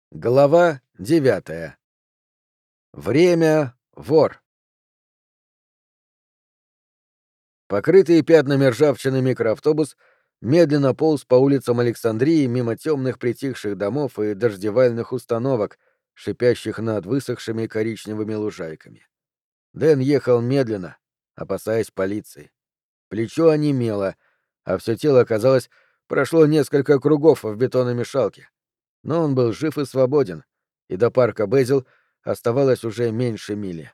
Глава 9. Время вор. Покрытый пятнами ржавчины микроавтобус медленно полз по улицам Александрии мимо темных притихших домов и дождевальных установок, шипящих над высохшими коричневыми лужайками. Дэн ехал медленно, опасаясь полиции. Плечо онемело, а все тело, казалось, прошло несколько кругов в бетономешалке. Но он был жив и свободен, и до парка Безил оставалось уже меньше мили.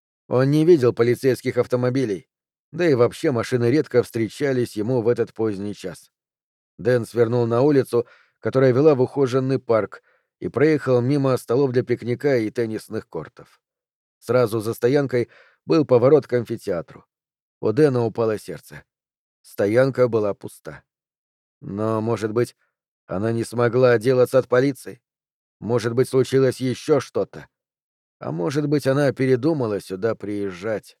Он не видел полицейских автомобилей, да и вообще машины редко встречались ему в этот поздний час. Дэн свернул на улицу, которая вела в ухоженный парк, и проехал мимо столов для пикника и теннисных кортов. Сразу за стоянкой был поворот к амфитеатру. У Дэна упало сердце. Стоянка была пуста. Но, может быть, она не смогла отделаться от полиции? Может быть, случилось еще что-то? А может быть, она передумала сюда приезжать?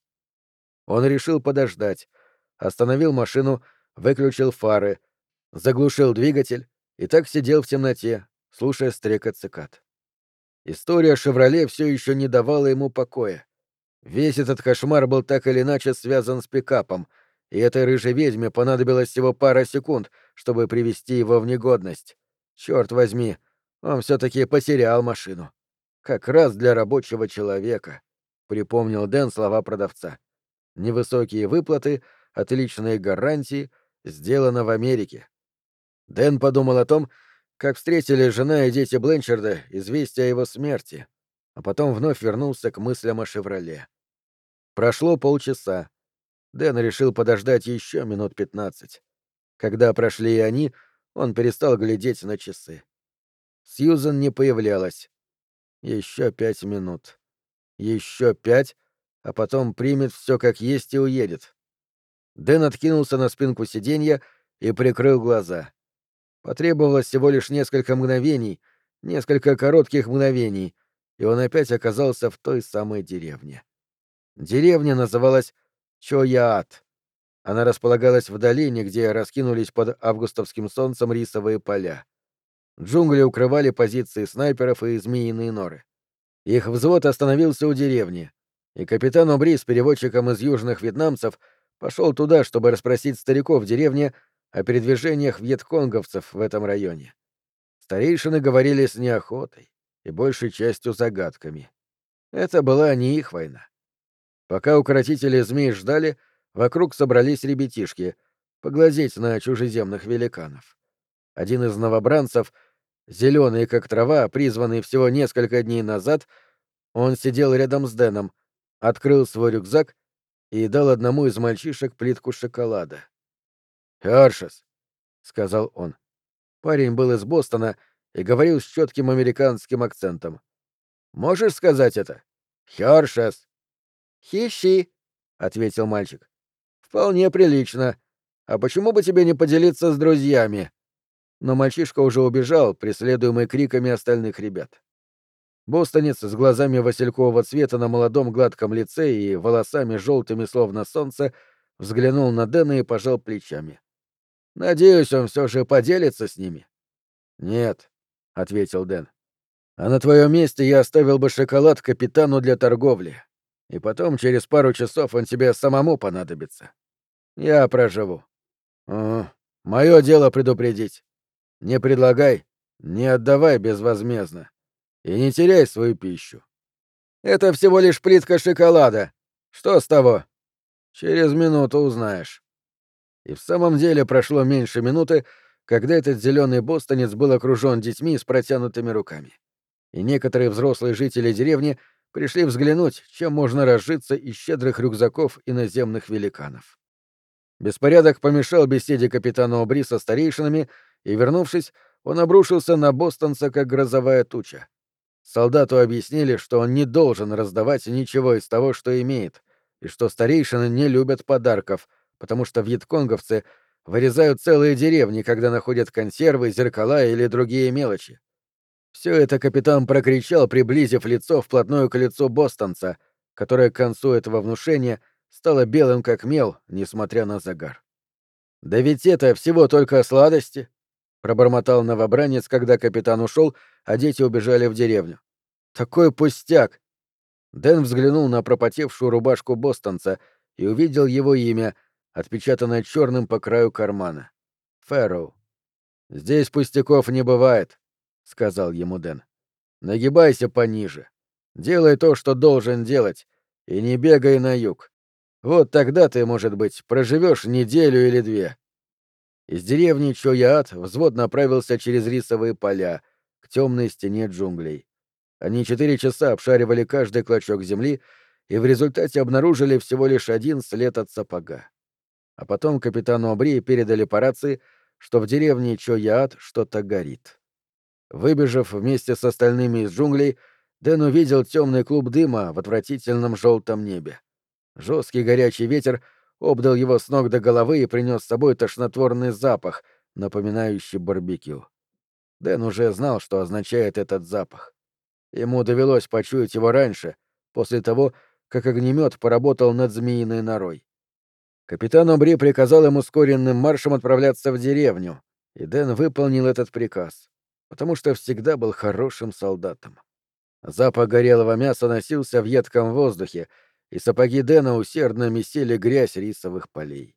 Он решил подождать, остановил машину, выключил фары, заглушил двигатель и так сидел в темноте, слушая стрекот цикад. История «Шевроле» все еще не давала ему покоя. Весь этот кошмар был так или иначе связан с пикапом, и этой рыжей ведьме понадобилось всего пара секунд, чтобы привести его в негодность. Черт возьми, он все-таки потерял машину. Как раз для рабочего человека, припомнил Дэн слова продавца. Невысокие выплаты, отличные гарантии, сделано в Америке. Дэн подумал о том, как встретили жена и дети Бленчарда известие о его смерти, а потом вновь вернулся к мыслям о «Шевроле». Прошло полчаса. Дэн решил подождать еще минут 15. Когда прошли и они, он перестал глядеть на часы. Сьюзан не появлялась. Еще 5 минут. Еще 5, а потом примет все как есть и уедет. Дэн откинулся на спинку сиденья и прикрыл глаза. Потребовалось всего лишь несколько мгновений, несколько коротких мгновений, и он опять оказался в той самой деревне. Деревня называлась Чояат. Она располагалась в долине, где раскинулись под августовским солнцем рисовые поля. Джунгли укрывали позиции снайперов и змеиные норы. Их взвод остановился у деревни, и капитан Обри с переводчиком из южных вьетнамцев пошел туда, чтобы расспросить стариков в деревне о передвижениях вьетконговцев в этом районе. Старейшины говорили с неохотой и большей частью загадками. Это была не их война. Пока укротители змей ждали, вокруг собрались ребятишки поглазеть на чужеземных великанов. Один из новобранцев, зеленый как трава, призванный всего несколько дней назад, он сидел рядом с Дэном, открыл свой рюкзак и дал одному из мальчишек плитку шоколада. «Хершес», — сказал он. Парень был из Бостона и говорил с четким американским акцентом. «Можешь сказать это? Хершес». «Хищи», — ответил мальчик. «Вполне прилично. А почему бы тебе не поделиться с друзьями?» Но мальчишка уже убежал, преследуемый криками остальных ребят. Бостонец с глазами василькового цвета на молодом гладком лице и волосами желтыми словно солнце взглянул на Дэна и пожал плечами. «Надеюсь, он все же поделится с ними». «Нет», — ответил Дэн. «А на твоем месте я оставил бы шоколад капитану для торговли. И потом, через пару часов, он тебе самому понадобится. Я проживу. Мое дело предупредить. Не предлагай, не отдавай безвозмездно. И не теряй свою пищу. Это всего лишь плитка шоколада. Что с того? Через минуту узнаешь». И в самом деле прошло меньше минуты, когда этот зеленый бостонец был окружен детьми с протянутыми руками. И некоторые взрослые жители деревни пришли взглянуть, чем можно разжиться из щедрых рюкзаков иноземных великанов. Беспорядок помешал беседе капитана Обри со старейшинами, и, вернувшись, он обрушился на бостонца, как грозовая туча. Солдату объяснили, что он не должен раздавать ничего из того, что имеет, и что старейшины не любят подарков, потому что вьетконговцы вырезают целые деревни, когда находят консервы, зеркала или другие мелочи. Все это капитан прокричал, приблизив лицо вплотную к лицу бостонца, которое к концу этого внушения стало белым как мел, несмотря на загар. «Да ведь это всего только сладости», — пробормотал новобранец, когда капитан ушел, а дети убежали в деревню. Такой пустяк! Дэн взглянул на пропотевшую рубашку бостонца и увидел его имя, отпечатанное черным по краю кармана. Фэрроу. «Здесь пустяков не бывает», — сказал ему Дэн. «Нагибайся пониже. Делай то, что должен делать, и не бегай на юг. Вот тогда ты, может быть, проживешь неделю или две». Из деревни Чояат взвод направился через рисовые поля к темной стене джунглей. Они 4 часа обшаривали каждый клочок земли и в результате обнаружили всего лишь один след от сапога. А потом капитану Обри передали по рации, что в деревне Чояат что-то горит. Выбежав вместе с остальными из джунглей, Дэн увидел темный клуб дыма в отвратительном желтом небе. Жесткий горячий ветер обдал его с ног до головы и принес с собой тошнотворный запах, напоминающий барбекю. Дэн уже знал, что означает этот запах. Ему довелось почуять его раньше, после того, как огнемет поработал над змеиной норой. Капитан Обри приказал ему ускоренным маршем отправляться в деревню, и Дэн выполнил этот приказ, потому что всегда был хорошим солдатом. Запах горелого мяса носился в едком воздухе, и сапоги Дэна усердно месили грязь рисовых полей.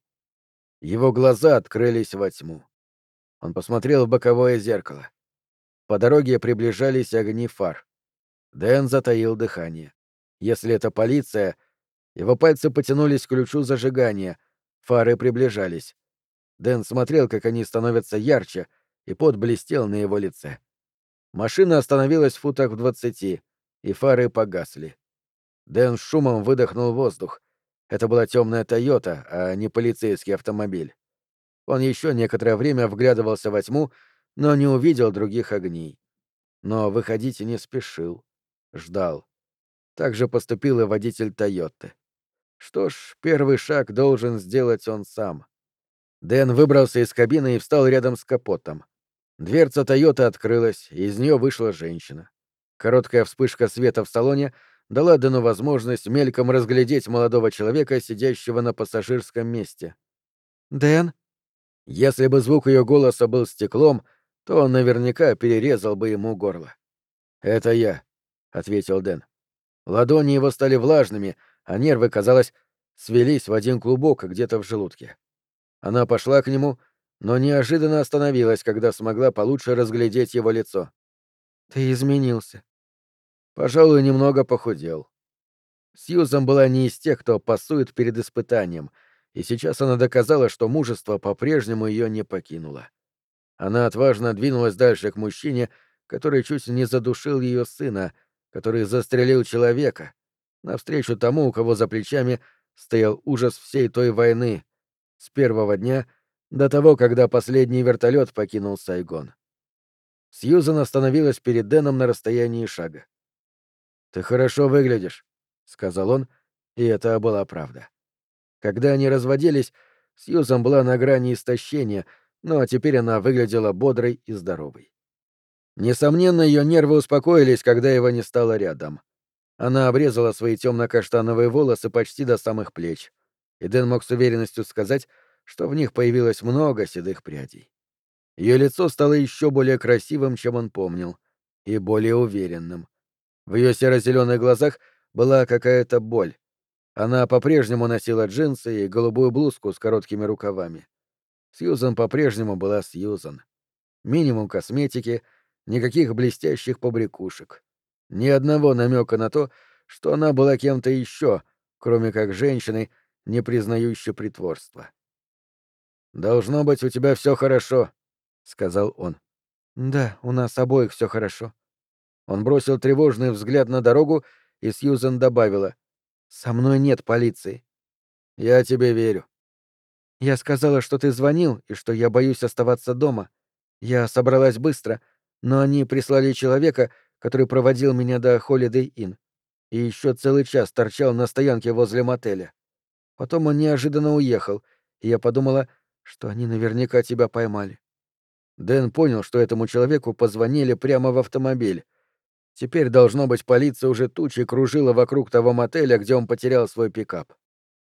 Его глаза открылись во тьму. Он посмотрел в боковое зеркало. По дороге приближались огни фар. Дэн затаил дыхание. Если это полиция, его пальцы потянулись к ключу зажигания, фары приближались. Дэн смотрел, как они становятся ярче, и пот блестел на его лице. Машина остановилась в футах в 20, и фары погасли. Дэн с шумом выдохнул воздух. Это была темная «Тойота», а не полицейский автомобиль. Он еще некоторое время вглядывался во тьму, но не увидел других огней. Но выходить не спешил. Ждал. Так же поступил и водитель «Тойоты». Что ж, первый шаг должен сделать он сам. Дэн выбрался из кабины и встал рядом с капотом. Дверца «Тойоты» открылась, и из нее вышла женщина. Короткая вспышка света в салоне дала Дэну возможность мельком разглядеть молодого человека, сидящего на пассажирском месте. «Дэн?» Если бы звук ее голоса был стеклом, то он наверняка перерезал бы ему горло. «Это я», — ответил Дэн. Ладони его стали влажными, а нервы, казалось, свелись в один клубок где-то в желудке. Она пошла к нему, но неожиданно остановилась, когда смогла получше разглядеть его лицо. «Ты изменился». «Пожалуй, немного похудел». Сьюзан была не из тех, кто пасует перед испытанием, и сейчас она доказала, что мужество по-прежнему ее не покинуло. Она отважно двинулась дальше к мужчине, который чуть не задушил ее сына, который застрелил человека, навстречу тому, у кого за плечами стоял ужас всей той войны, с первого дня до того, когда последний вертолет покинул Сайгон. Сьюзан остановилась перед Дэном на расстоянии шага. «Ты хорошо выглядишь», — сказал он, и это была правда. Когда они разводились, Сьюзан была на грани истощения, но теперь она выглядела бодрой и здоровой. Несомненно, ее нервы успокоились, когда его не стало рядом. Она обрезала свои темно-каштановые волосы почти до самых плеч, и Дэн мог с уверенностью сказать, что в них появилось много седых прядей. Ее лицо стало еще более красивым, чем он помнил, и более уверенным. В ее серо-зеленых глазах была какая-то боль. Она по-прежнему носила джинсы и голубую блузку с короткими рукавами. Сьюзан по-прежнему была Сьюзан. Минимум косметики, никаких блестящих побрякушек. Ни одного намека на то, что она была кем-то еще, кроме как женщиной, не признающей притворства. «Должно быть, у тебя все хорошо», — сказал он. «Да, у нас обоих все хорошо». Он бросил тревожный взгляд на дорогу, и Сьюзан добавила: «Со мной нет полиции». «Я тебе верю». «Я сказала, что ты звонил, и что я боюсь оставаться дома. Я собралась быстро, но они прислали человека, который проводил меня до Holiday Inn, и еще целый час торчал на стоянке возле мотеля. Потом он неожиданно уехал, и я подумала, что они наверняка тебя поймали». Дэн понял, что этому человеку позвонили прямо в автомобиль. Теперь, должно быть, полиция уже тучей кружила вокруг того мотеля, где он потерял свой пикап.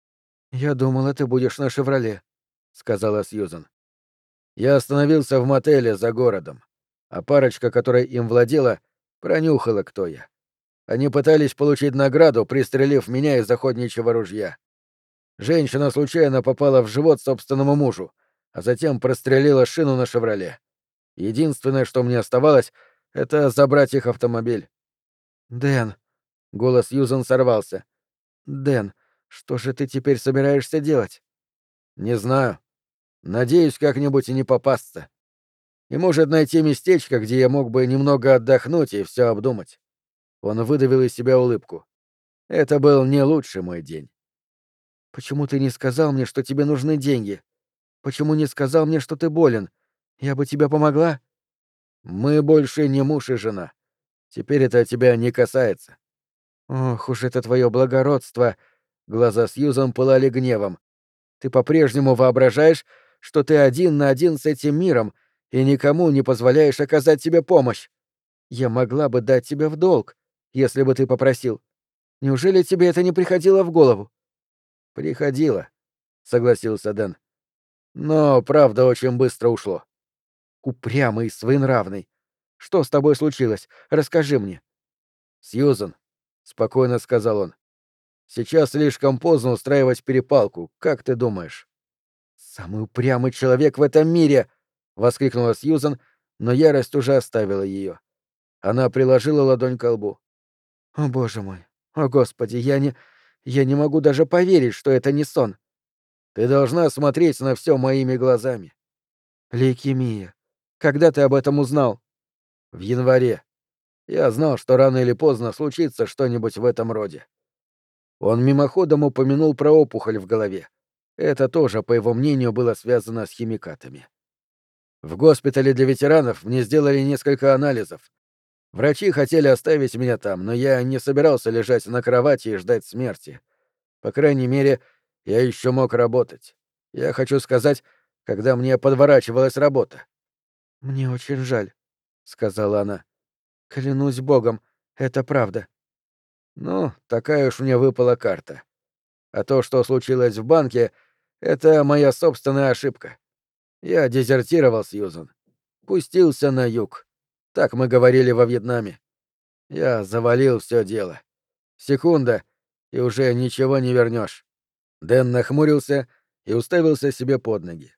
«Я думала, ты будешь на «Шевроле», — сказала Сьюзан. «Я остановился в мотеле за городом. а парочка, которая им владела, пронюхала, кто я. Они пытались получить награду, пристрелив меня из охотничьего ружья. Женщина случайно попала в живот собственному мужу, а затем прострелила шину на «Шевроле». Единственное, что мне оставалось, — это забрать их автомобиль. «Дэн», — голос Сьюзан сорвался. «Дэн, что же ты теперь собираешься делать?» «Не знаю. Надеюсь, как-нибудь и не попасться. И, может, найти местечко, где я мог бы немного отдохнуть и все обдумать». Он выдавил из себя улыбку. Это был не лучший мой день. «Почему ты не сказал мне, что тебе нужны деньги? Почему не сказал мне, что ты болен? Я бы тебе помогла?» «Мы больше не муж и жена. Теперь это тебя не касается». «Ох уж это твое благородство!» Глаза Сьюзан пылали гневом. «Ты по-прежнему воображаешь, что ты один на один с этим миром и никому не позволяешь оказать тебе помощь. Я могла бы дать тебе в долг, если бы ты попросил. Неужели тебе это не приходило в голову?» «Приходило», — согласился Дэн. «Но правда очень быстро ушло». «Упрямый и своенравный. Что с тобой случилось? Расскажи мне». «Сьюзан», — спокойно сказал он, — «сейчас слишком поздно устраивать перепалку, как ты думаешь?» «Самый упрямый человек в этом мире!» — воскликнула Сьюзан, но ярость уже оставила ее. Она приложила ладонь к лбу. «О, боже мой! О, Господи! Я не могу даже поверить, что это не сон!» «Ты должна смотреть на все моими глазами». «Лейкемия. Когда ты об этом узнал?» «В январе. Я знал, что рано или поздно случится что-нибудь в этом роде». Он мимоходом упомянул про опухоль в голове. Это тоже, по его мнению, было связано с химикатами. В госпитале для ветеранов мне сделали несколько анализов. Врачи хотели оставить меня там, но я не собирался лежать на кровати и ждать смерти. По крайней мере, я еще мог работать. Я хочу сказать, когда мне подворачивалась работа. «Мне очень жаль», — сказала она. «Клянусь богом, это правда». Ну, такая уж мне выпала карта. А то, что случилось в банке, — это моя собственная ошибка. Я дезертировал, Сьюзан. Пустился на юг. Так мы говорили во Вьетнаме. Я завалил все дело. Секунда, и уже ничего не вернешь. Дэн нахмурился и уставился себе под ноги.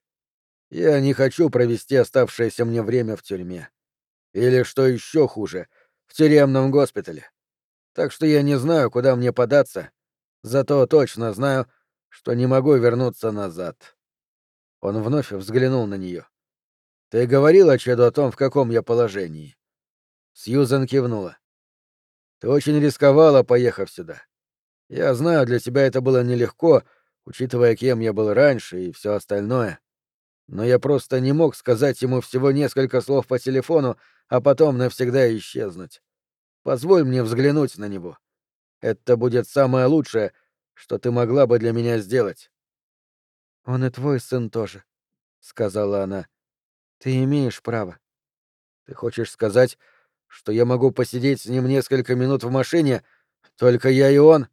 Я не хочу провести оставшееся мне время в тюрьме. Или, что еще хуже, в тюремном госпитале. Так что я не знаю, куда мне податься, зато точно знаю, что не могу вернуться назад. Он вновь взглянул на нее. «Ты говорила Чеду о том, в каком я положении?» Сьюзен кивнула. «Ты очень рисковала, поехав сюда. Я знаю, для тебя это было нелегко, учитывая, кем я был раньше и все остальное. Но я просто не мог сказать ему всего несколько слов по телефону, а потом навсегда исчезнуть. Позволь мне взглянуть на него. Это будет самое лучшее, что ты могла бы для меня сделать». «Он и твой сын тоже», — сказала она. «Ты имеешь право». «Ты хочешь сказать, что я могу посидеть с ним несколько минут в машине, только я и он?»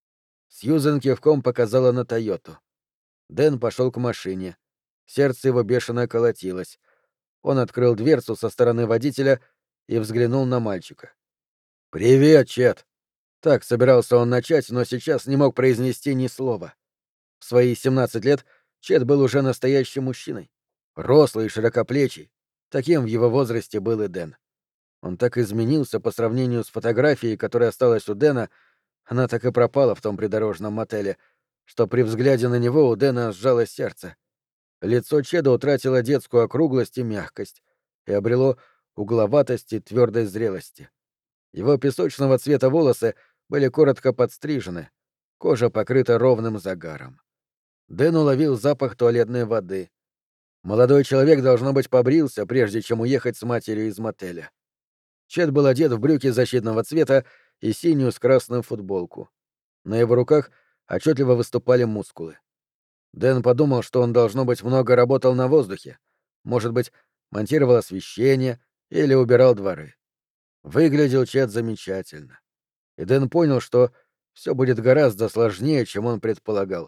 Сьюзен кивком показала на Тойоту. Дэн пошел к машине. Сердце его бешено колотилось. Он открыл дверцу со стороны водителя и взглянул на мальчика. «Привет, Чет!» Так собирался он начать, но сейчас не мог произнести ни слова. В свои 17 лет Чет был уже настоящим мужчиной. Рослый и широкоплечий. Таким в его возрасте был и Дэн. Он так изменился по сравнению с фотографией, которая осталась у Дэна, она так и пропала в том придорожном мотеле, что при взгляде на него у Дэна сжалось сердце. Лицо Чеда утратило детскую округлость и мягкость и обрело угловатость и твердость зрелости. Его песочного цвета волосы были коротко подстрижены, кожа покрыта ровным загаром. Дэн уловил запах туалетной воды. Молодой человек, должно быть, побрился, прежде чем уехать с матерью из мотеля. Чет был одет в брюки защитного цвета и синюю с красным футболку. На его руках отчетливо выступали мускулы. Дэн подумал, что он, должно быть, много работал на воздухе. Может быть, монтировал освещение или убирал дворы. Выглядел Чет замечательно. И Дэн понял, что все будет гораздо сложнее, чем он предполагал.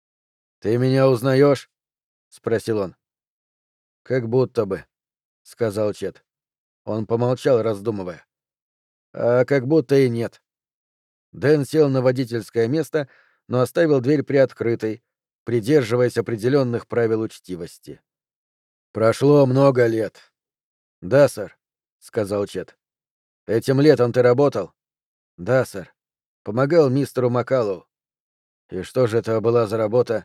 «Ты меня узнаешь?» — спросил он. «Как будто бы», — сказал Чет. Он помолчал, раздумывая. «А как будто и нет». Дэн сел на водительское место, но оставил дверь приоткрытой, придерживаясь определенных правил учтивости. «Прошло много лет». «Да, сэр», — сказал Чет. «Этим летом ты работал?» «Да, сэр. Помогал мистеру Маккалу». «И что же это была за работа?»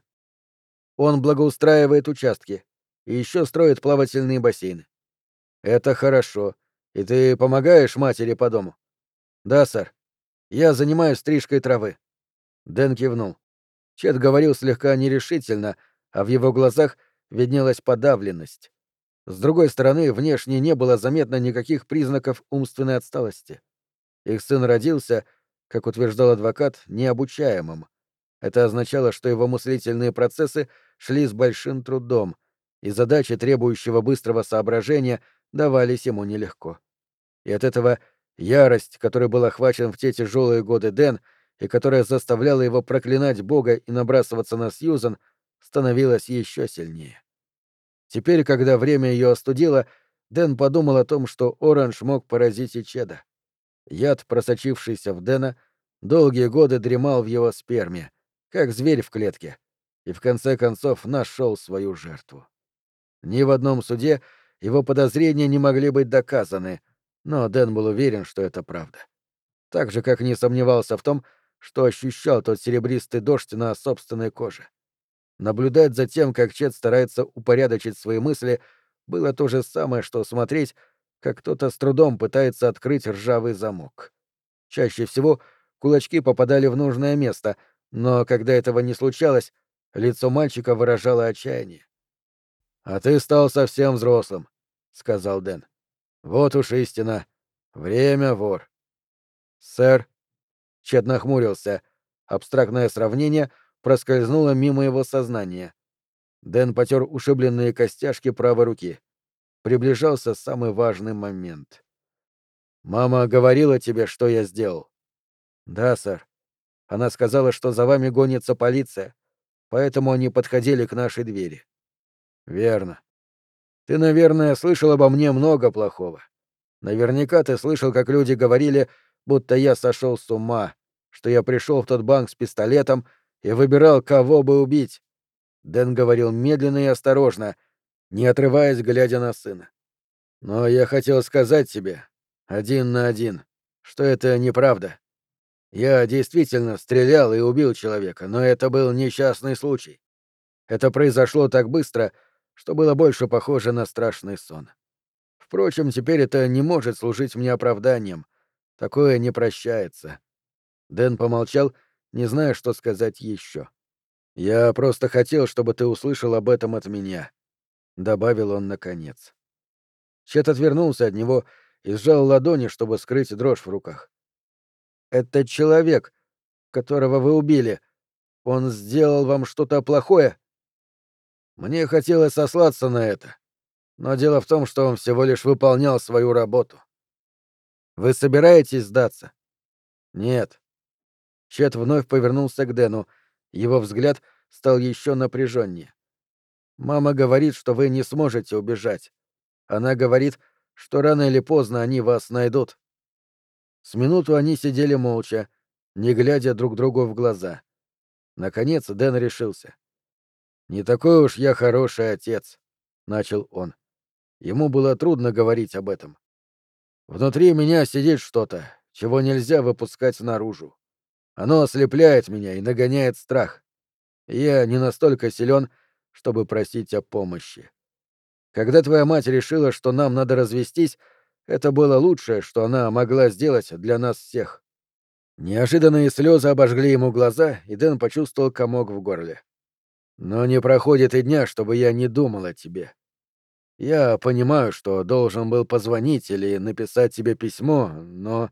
«Он благоустраивает участки и еще строит плавательные бассейны». «Это хорошо. И ты помогаешь матери по дому?» «Да, сэр. Я занимаюсь стрижкой травы». Дэн кивнул. Чет говорил слегка нерешительно, а в его глазах виднелась подавленность. С другой стороны, внешне не было заметно никаких признаков умственной отсталости. Их сын родился, как утверждал адвокат, необучаемым. Это означало, что его мыслительные процессы шли с большим трудом, и задачи, требующего быстрого соображения, давались ему нелегко. И от этого ярость, которой был охвачен в те тяжелые годы Дэн, и которая заставляла его проклинать Бога и набрасываться на Сьюзан, становилась еще сильнее. Теперь, когда время ее остудило, Дэн подумал о том, что Оранж мог поразить и Чеда. Яд, просочившийся в Дэна, долгие годы дремал в его сперме, как зверь в клетке, и в конце концов нашел свою жертву. Ни в одном суде его подозрения не могли быть доказаны, но Дэн был уверен, что это правда. Так же, как не сомневался в том, что ощущал тот серебристый дождь на собственной коже. Наблюдать за тем, как Чет старается упорядочить свои мысли, было то же самое, что смотреть, как кто-то с трудом пытается открыть ржавый замок. Чаще всего кулачки попадали в нужное место, но когда этого не случалось, лицо мальчика выражало отчаяние. «А ты стал совсем взрослым», — сказал Дэн. «Вот уж истина. Время, вор». «Сэр», — Чет нахмурился, абстрактное сравнение проскользнуло мимо его сознания. Дэн потер ушибленные костяшки правой руки. Приближался самый важный момент. «Мама говорила тебе, что я сделал?» «Да, сэр. Она сказала, что за вами гонится полиция, поэтому они подходили к нашей двери». «Верно. Ты, наверное, слышал обо мне много плохого. Наверняка ты слышал, как люди говорили, будто я сошел с ума, что я пришел в тот банк с пистолетом и выбирал, кого бы убить». Дэн говорил медленно и осторожно, не отрываясь, глядя на сына. «Но я хотел сказать тебе, один на один, что это неправда. Я действительно стрелял и убил человека, но это был несчастный случай. Это произошло так быстро, что было больше похоже на страшный сон. Впрочем, теперь это не может служить мне оправданием. Такое не прощается». Дэн помолчал, не зная, что сказать еще. «Я просто хотел, чтобы ты услышал об этом от меня», — добавил он наконец. Чет отвернулся от него и сжал ладони, чтобы скрыть дрожь в руках. «Это человек, которого вы убили. Он сделал вам что-то плохое?» Мне хотелось сослаться на это, но дело в том, что он всего лишь выполнял свою работу. Вы собираетесь сдаться? Нет. Чет вновь повернулся к Дэну. Его взгляд стал еще напряженнее. Мама говорит, что вы не сможете убежать. Она говорит, что рано или поздно они вас найдут. С минуту они сидели молча, не глядя друг другу в глаза. Наконец Дэн решился. «Не такой уж я хороший отец», — начал он. Ему было трудно говорить об этом. «Внутри меня сидит что-то, чего нельзя выпускать наружу. Оно ослепляет меня и нагоняет страх. Я не настолько силен, чтобы просить о помощи. Когда твоя мать решила, что нам надо развестись, это было лучшее, что она могла сделать для нас всех». Неожиданные слезы обожгли ему глаза, и Дэн почувствовал комок в горле. «Но не проходит и дня, чтобы я не думал о тебе. Я понимаю, что должен был позвонить или написать тебе письмо, но,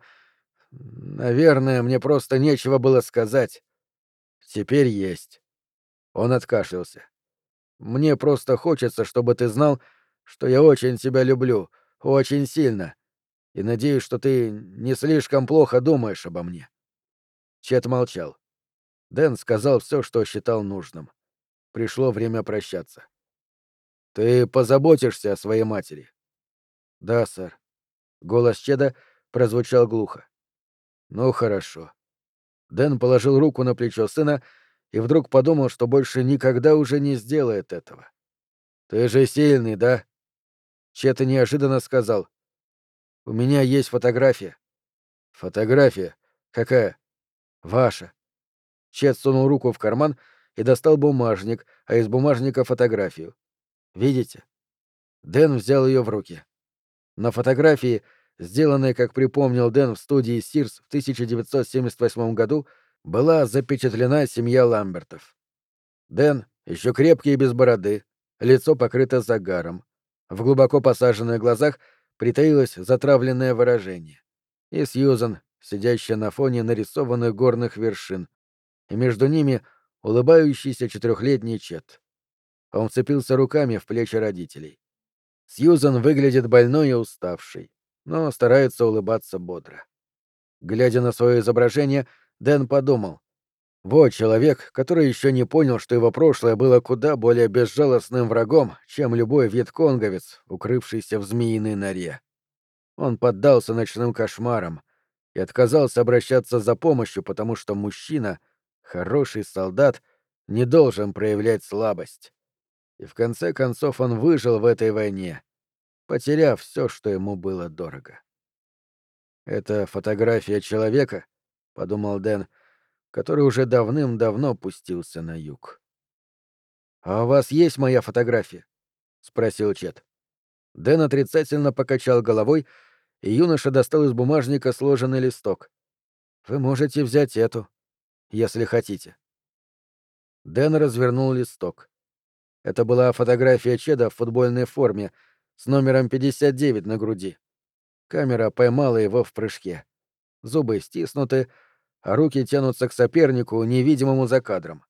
наверное, мне просто нечего было сказать. Теперь есть». Он откашлялся. «Мне просто хочется, чтобы ты знал, что я очень тебя люблю, очень сильно, и надеюсь, что ты не слишком плохо думаешь обо мне». Чет молчал. Дэн сказал все, что считал нужным. Пришло время прощаться. «Ты позаботишься о своей матери?» «Да, сэр». Голос Чеда прозвучал глухо. «Ну хорошо». Дэн положил руку на плечо сына и вдруг подумал, что больше никогда уже не сделает этого. «Ты же сильный, да?» Чет неожиданно сказал. «У меня есть фотография». «Фотография? Какая?» «Ваша». Чет сунул руку в карман и достал бумажник, а из бумажника фотографию. «Видите?» Дэн взял ее в руки. На фотографии, сделанной, как припомнил Дэн, в студии Сирс в 1978 году, была запечатлена семья Ламбертов. Дэн, еще крепкий и без бороды, лицо покрыто загаром. В глубоко посаженных глазах притаилось затравленное выражение. И Сьюзан, сидящая на фоне нарисованных горных вершин, и между ними улыбающийся четырехлетний Чет. Он вцепился руками в плечи родителей. Сьюзан выглядит больной и уставшей, но старается улыбаться бодро. Глядя на свое изображение, Дэн подумал: вот человек, который еще не понял, что его прошлое было куда более безжалостным врагом, чем любой вьетконговец, укрывшийся в змеиной норе. Он поддался ночным кошмарам и отказался обращаться за помощью, потому что мужчина, хороший солдат, не должен проявлять слабость. И в конце концов он выжил в этой войне, потеряв все, что ему было дорого. «Это фотография человека», — подумал Дэн, который уже давным-давно пустился на юг. «А у вас есть моя фотография?» — спросил Чет. Дэн отрицательно покачал головой, и юноша достал из бумажника сложенный листок. «Вы можете взять эту, если хотите». Дэн развернул листок. Это была фотография Чеда в футбольной форме с номером 59 на груди. Камера поймала его в прыжке. Зубы стиснуты, а руки тянутся к сопернику, невидимому за кадром.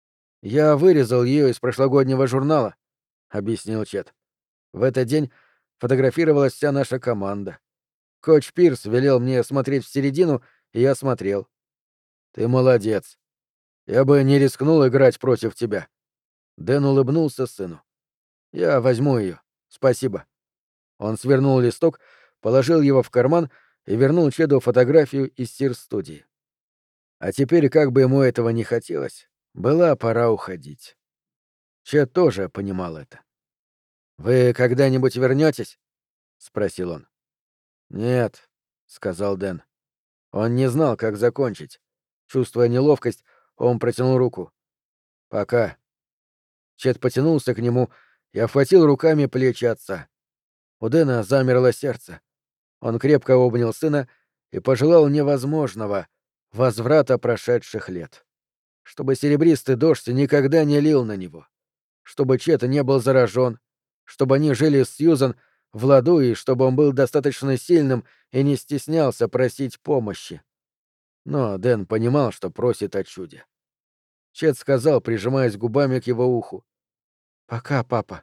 «Я вырезал ее из прошлогоднего журнала», — объяснил Чет. «В этот день фотографировалась вся наша команда. Коуч Пирс велел мне смотреть в середину, и я смотрел. Ты молодец. Я бы не рискнул играть против тебя». Дэн улыбнулся сыну. «Я возьму ее. Спасибо». Он свернул листок, положил его в карман и вернул Чеду фотографию из Сир-студии. А теперь, как бы ему этого не хотелось, была пора уходить. Чед тоже понимал это. «Вы когда-нибудь вернетесь? Спросил он. «Нет», — сказал Дэн. Он не знал, как закончить. Чувствуя неловкость, он протянул руку. «Пока». Чед потянулся к нему и обхватил руками плечи отца. У Дэна замерло сердце. Он крепко обнял сына и пожелал невозможного — возврата прошедших лет. Чтобы серебристый дождь никогда не лил на него. Чтобы Чет не был заражен. Чтобы они жили с Сьюзан в ладу и чтобы он был достаточно сильным и не стеснялся просить помощи. Но Дэн понимал, что просит о чуде. Чет сказал, прижимаясь губами к его уху: «Пока, папа».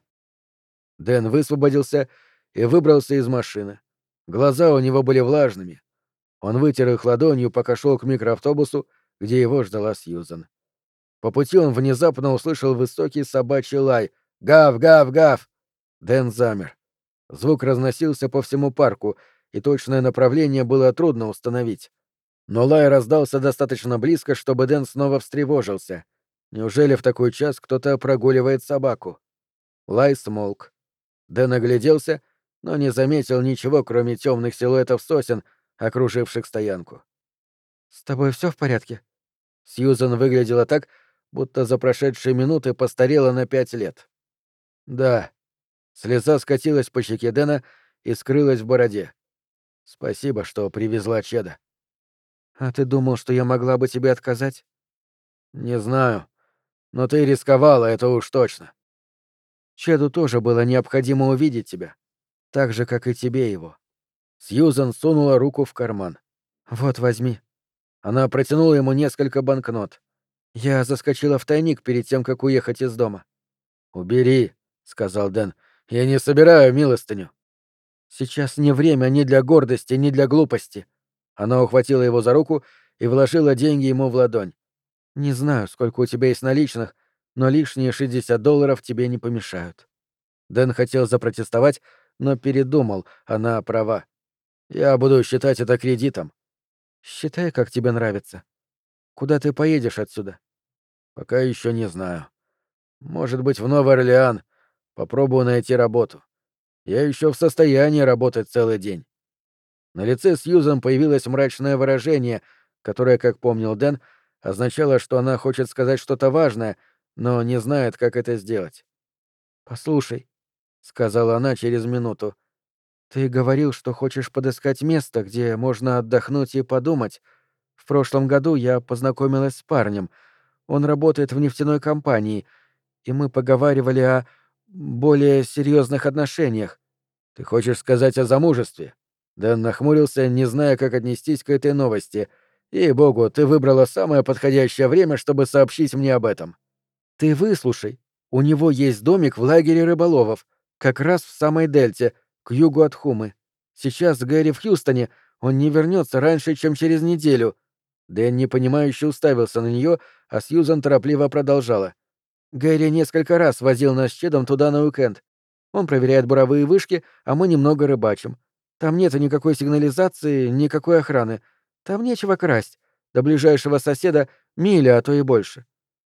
Дэн высвободился и выбрался из машины. Глаза у него были влажными. Он вытер их ладонью, пока шел к микроавтобусу, где его ждала Сьюзан. По пути он внезапно услышал высокий собачий лай. «Гав, гав, гав!» Дэн замер. Звук разносился по всему парку, и точное направление было трудно установить. Но лай раздался достаточно близко, чтобы Дэн снова встревожился. Неужели в такой час кто-то прогуливает собаку? Лай смолк. Дэн огляделся, но не заметил ничего, кроме темных силуэтов сосен, окруживших стоянку. «С тобой все в порядке?» Сьюзан выглядела так, будто за прошедшие минуты постарела на 5 лет. «Да». Слеза скатилась по щеке Дэна и скрылась в бороде. «Спасибо, что привезла Чеда». «А ты думал, что я могла бы тебе отказать?» «Не знаю. Но ты рисковала, это уж точно». «Чеду тоже было необходимо увидеть тебя. Так же, как и тебе его». Сьюзан сунула руку в карман. «Вот, возьми». Она протянула ему несколько банкнот. «Я заскочила в тайник перед тем, как уехать из дома». «Убери», — сказал Дэн. «Я не собираю милостыню». «Сейчас не время ни для гордости, ни для глупости». Она ухватила его за руку и вложила деньги ему в ладонь. «Не знаю, сколько у тебя есть наличных, но лишние $60 тебе не помешают». Дэн хотел запротестовать, но передумал, она права. Я буду считать это кредитом. Считай, как тебе нравится. Куда ты поедешь отсюда? Пока еще не знаю. Может быть, в Новый Орлеан. Попробую найти работу. Я еще в состоянии работать целый день. На лице Сьюзан появилось мрачное выражение, которое, как помнил Дэн, означало, что она хочет сказать что-то важное, но не знает, как это сделать. Послушай, — сказала она через минуту, — ты говорил, что хочешь подыскать место, где можно отдохнуть и подумать. В прошлом году я познакомилась с парнем. Он работает в нефтяной компании, и мы поговаривали о более серьезных отношениях. Ты хочешь сказать о замужестве? Дэн нахмурился, не зная, как отнестись к этой новости. Ей-богу, ты выбрала самое подходящее время, чтобы сообщить мне об этом. Ты выслушай. У него есть домик в лагере рыболовов, как раз в самой дельте, к югу от Хумы. Сейчас Гэри в Хьюстоне, он не вернется раньше, чем через неделю. Дэн непонимающе уставился на нее, а Сьюзан торопливо продолжала. Гэри несколько раз возил нас с Чедом туда на уикенд. Он проверяет буровые вышки, а мы немного рыбачим. Там нет никакой сигнализации, никакой охраны. Там нечего красть. До ближайшего соседа миля, а то и больше.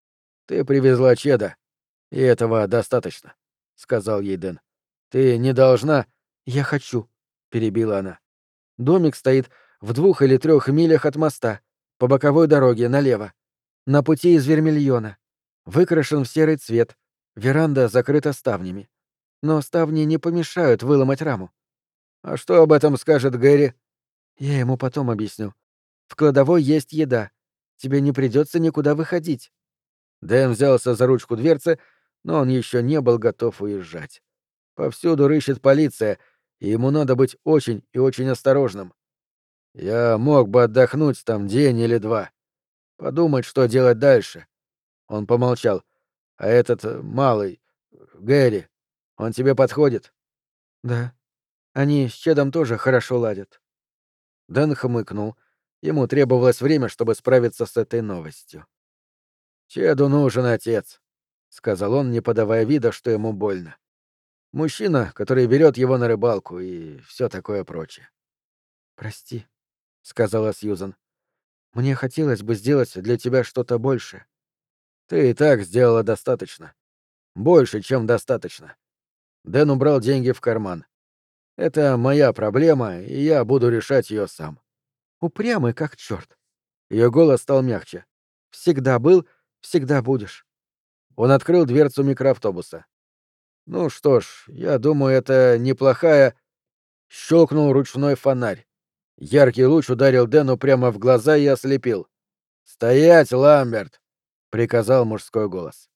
Ты привезла Чеда, и этого достаточно, — сказал ей Дэн. Ты не должна... Я хочу, — перебила она. Домик стоит в 2 или 3 милях от моста, по боковой дороге налево, на пути из Вермильона. Выкрашен в серый цвет, веранда закрыта ставнями. Но ставни не помешают выломать раму. А что об этом скажет Гэри? Я ему потом объясню. В кладовой есть еда. Тебе не придется никуда выходить. Дэн взялся за ручку дверцы, но он еще не был готов уезжать. Повсюду рыщет полиция, и ему надо быть очень и очень осторожным. Я мог бы отдохнуть там день или два. Подумать, что делать дальше. Он помолчал. А этот малый, Гэри, он тебе подходит? Да. Они с Чедом тоже хорошо ладят. Дэн хмыкнул. Ему требовалось время, чтобы справиться с этой новостью. «Чеду нужен отец», — сказал он, не подавая вида, что ему больно. «Мужчина, который берет его на рыбалку и все такое прочее». Прости, — сказала Сьюзан. мне хотелось бы сделать для тебя что-то большее. «Ты и так сделала достаточно. Больше, чем достаточно». Дэн убрал деньги в карман. «Это моя проблема, и я буду решать ее сам». Упрямый как черт. Ее голос стал мягче. Всегда был, всегда будешь. Он открыл дверцу микроавтобуса. «Ну что ж, я думаю, это неплохая...» Щелкнул ручной фонарь. Яркий луч ударил Дэну прямо в глаза и ослепил. «Стоять, Ламберт!» — приказал мужской голос.